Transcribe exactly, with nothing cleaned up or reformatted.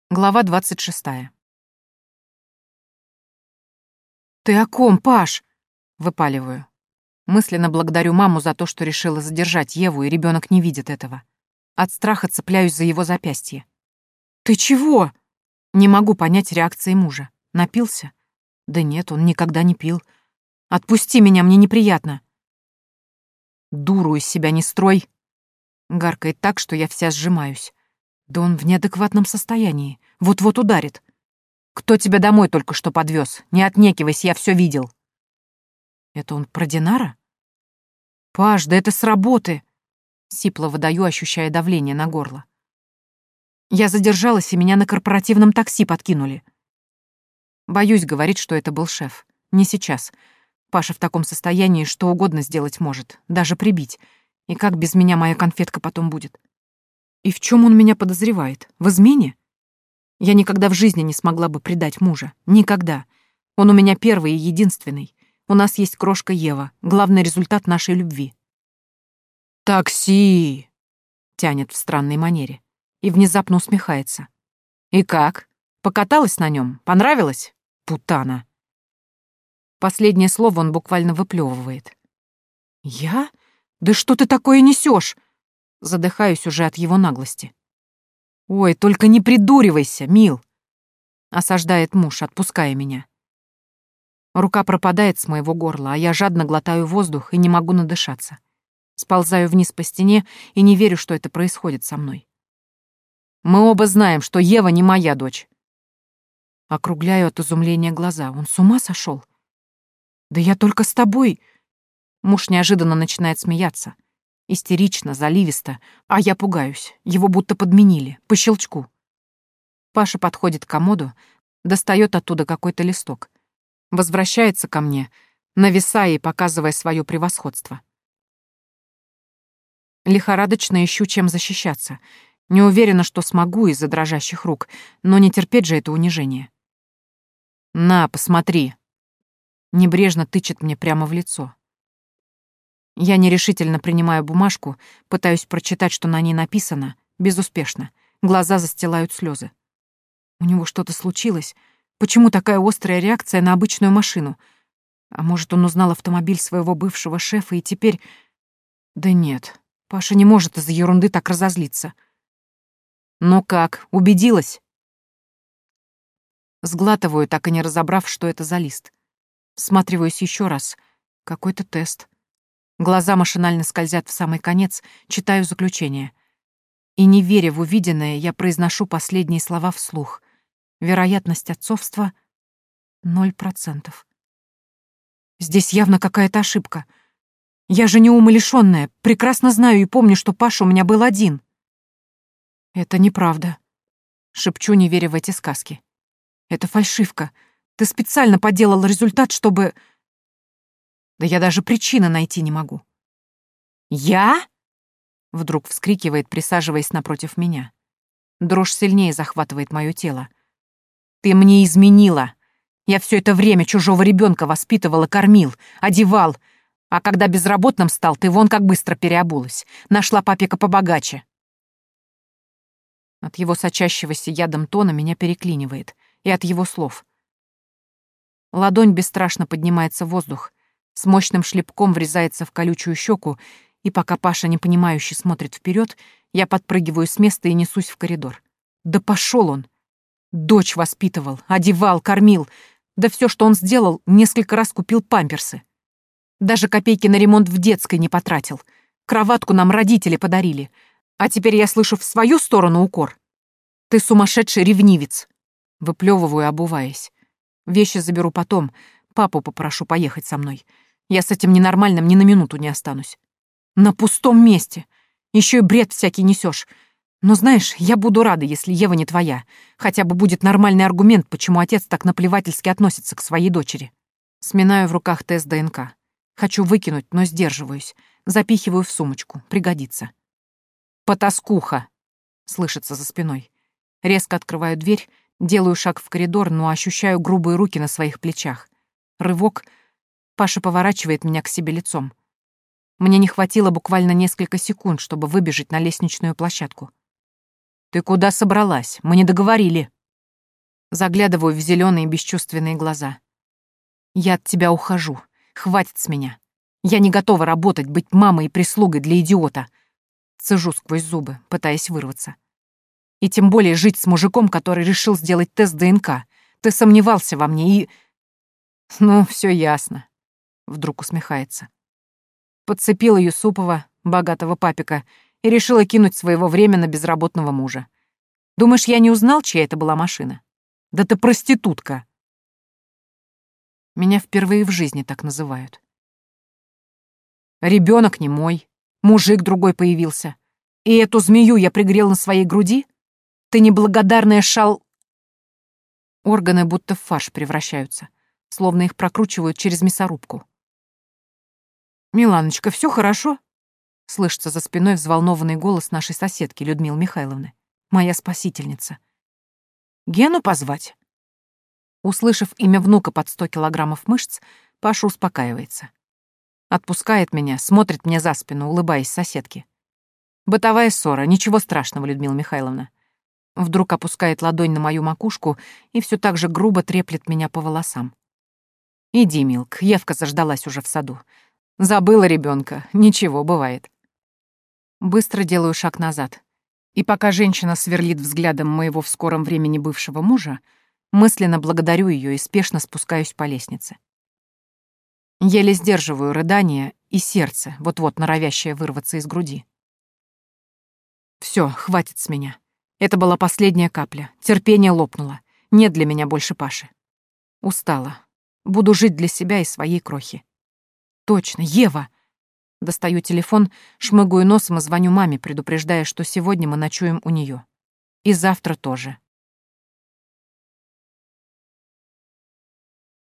Глава двадцать шестая. «Ты о ком, Паш?» — выпаливаю. Мысленно благодарю маму за то, что решила задержать Еву, и ребенок не видит этого. От страха цепляюсь за его запястье. «Ты чего?» Не могу понять реакции мужа. Напился? Да нет, он никогда не пил. «Отпусти меня, мне неприятно». «Дуру из себя не строй!» Гаркает так, что я вся сжимаюсь. Да он в неадекватном состоянии. Вот-вот ударит. «Кто тебя домой только что подвез? Не отнекивайся, я все видел». Это он про Динара? «Паш, да это с работы!» Сипло выдаю, ощущая давление на горло. Я задержалась, и меня на корпоративном такси подкинули. Боюсь говорить, что это был шеф. Не сейчас. Паша в таком состоянии что угодно сделать может, даже прибить. И как без меня моя конфетка потом будет? И в чем он меня подозревает? В измене? Я никогда в жизни не смогла бы предать мужа. Никогда. Он у меня первый и единственный. У нас есть крошка Ева, главный результат нашей любви. «Такси!» — тянет в странной манере. И внезапно усмехается. «И как? Покаталась на нем? Понравилось? Путана!» Последнее слово он буквально выплевывает. «Я? Да что ты такое несешь?» Задыхаюсь уже от его наглости. «Ой, только не придуривайся, мил!» Осаждает муж, отпуская меня. Рука пропадает с моего горла, а я жадно глотаю воздух и не могу надышаться. Сползаю вниз по стене и не верю, что это происходит со мной. «Мы оба знаем, что Ева не моя дочь». Округляю от изумления глаза. Он с ума сошел? «Да я только с тобой...» Муж неожиданно начинает смеяться. Истерично, заливисто, а я пугаюсь. Его будто подменили, по щелчку. Паша подходит к комоду, достает оттуда какой-то листок. Возвращается ко мне, нависая и показывая свое превосходство. Лихорадочно ищу, чем защищаться. Не уверена, что смогу из-за дрожащих рук, но не терпеть же это унижение. «На, посмотри!» Небрежно тычет мне прямо в лицо. Я нерешительно принимаю бумажку, пытаюсь прочитать, что на ней написано, безуспешно. Глаза застилают слезы. У него что-то случилось? Почему такая острая реакция на обычную машину? А может, он узнал автомобиль своего бывшего шефа и теперь... Да нет, Паша не может из-за ерунды так разозлиться. «Ну как, убедилась?» Сглатываю, так и не разобрав, что это за лист. Всматриваюсь еще раз. Какой-то тест. Глаза машинально скользят в самый конец, читаю заключение. И, не веря в увиденное, я произношу последние слова вслух. Вероятность отцовства — ноль процентов. Здесь явно какая-то ошибка. Я же не умалишённая, прекрасно знаю и помню, что Паша у меня был один. Это неправда. Шепчу, не веря в эти сказки. Это фальшивка. Ты специально подделал результат, чтобы... Да я даже причины найти не могу. «Я?» — вдруг вскрикивает, присаживаясь напротив меня. Дрожь сильнее захватывает мое тело. «Ты мне изменила. Я все это время чужого ребенка воспитывал и кормил, одевал. А когда безработным стал, ты вон как быстро переобулась. Нашла папика побогаче». От его сочащегося ядом тона меня переклинивает. И от его слов. Ладонь бесстрашно поднимается в воздух, с мощным шлепком врезается в колючую щеку, и пока Паша непонимающе смотрит вперед, я подпрыгиваю с места и несусь в коридор. Да пошел он! Дочь воспитывал, одевал, кормил. Да все, что он сделал, несколько раз купил памперсы. Даже копейки на ремонт в детской не потратил. Кроватку нам родители подарили. А теперь я слышу в свою сторону укор. Ты сумасшедший ревнивец. Выплевываю, обуваясь. Вещи заберу потом. Папу попрошу поехать со мной. Я с этим ненормальным ни на минуту не останусь. На пустом месте. Еще и бред всякий несешь. Но знаешь, я буду рада, если Ева не твоя. Хотя бы будет нормальный аргумент, почему отец так наплевательски относится к своей дочери. Сминаю в руках тест ДНК. Хочу выкинуть, но сдерживаюсь. Запихиваю в сумочку. Пригодится. «Потаскуха!» — слышится за спиной. Резко открываю дверь, делаю шаг в коридор, но ощущаю грубые руки на своих плечах. Рывок. Паша поворачивает меня к себе лицом. Мне не хватило буквально несколько секунд, чтобы выбежать на лестничную площадку. «Ты куда собралась? Мы не договорили». Заглядываю в зеленые бесчувственные глаза. Я от тебя ухожу. Хватит с меня. Я не готова работать, быть мамой и прислугой для идиота. Цежу сквозь зубы, пытаясь вырваться. И тем более жить с мужиком, который решил сделать тест ДНК. Ты сомневался во мне и... Ну, все ясно. Вдруг усмехается. Подцепила Юсупова, богатого папика, и решила кинуть своего временно безработного мужа. Думаешь, я не узнал, чья это была машина? Да ты проститутка. Меня впервые в жизни так называют. Ребенок не мой, мужик другой появился. И эту змею я пригрел на своей груди? Ты неблагодарная шал... Органы будто в фарш превращаются, словно их прокручивают через мясорубку. «Миланочка, все хорошо?» — слышится за спиной взволнованный голос нашей соседки Людмилы Михайловны, моя спасительница. «Гену позвать?» Услышав имя внука под сто килограммов мышц, Паша успокаивается. Отпускает меня, смотрит мне за спину, улыбаясь соседке. «Бытовая ссора, ничего страшного, Людмила Михайловна». Вдруг опускает ладонь на мою макушку и все так же грубо треплет меня по волосам. «Иди, Милк, Евка заждалась уже в саду. Забыла ребенка, ничего, бывает». Быстро делаю шаг назад. И пока женщина сверлит взглядом моего в скором времени бывшего мужа, мысленно благодарю ее и спешно спускаюсь по лестнице. Еле сдерживаю рыдание и сердце, вот-вот норовящее вырваться из груди. Все, хватит с меня. Это была последняя капля. Терпение лопнуло. Нет для меня больше Паши. Устала. Буду жить для себя и своей крохи. Точно, Ева! Достаю телефон, шмыгаю носом и звоню маме, предупреждая, что сегодня мы ночуем у нее. И завтра тоже.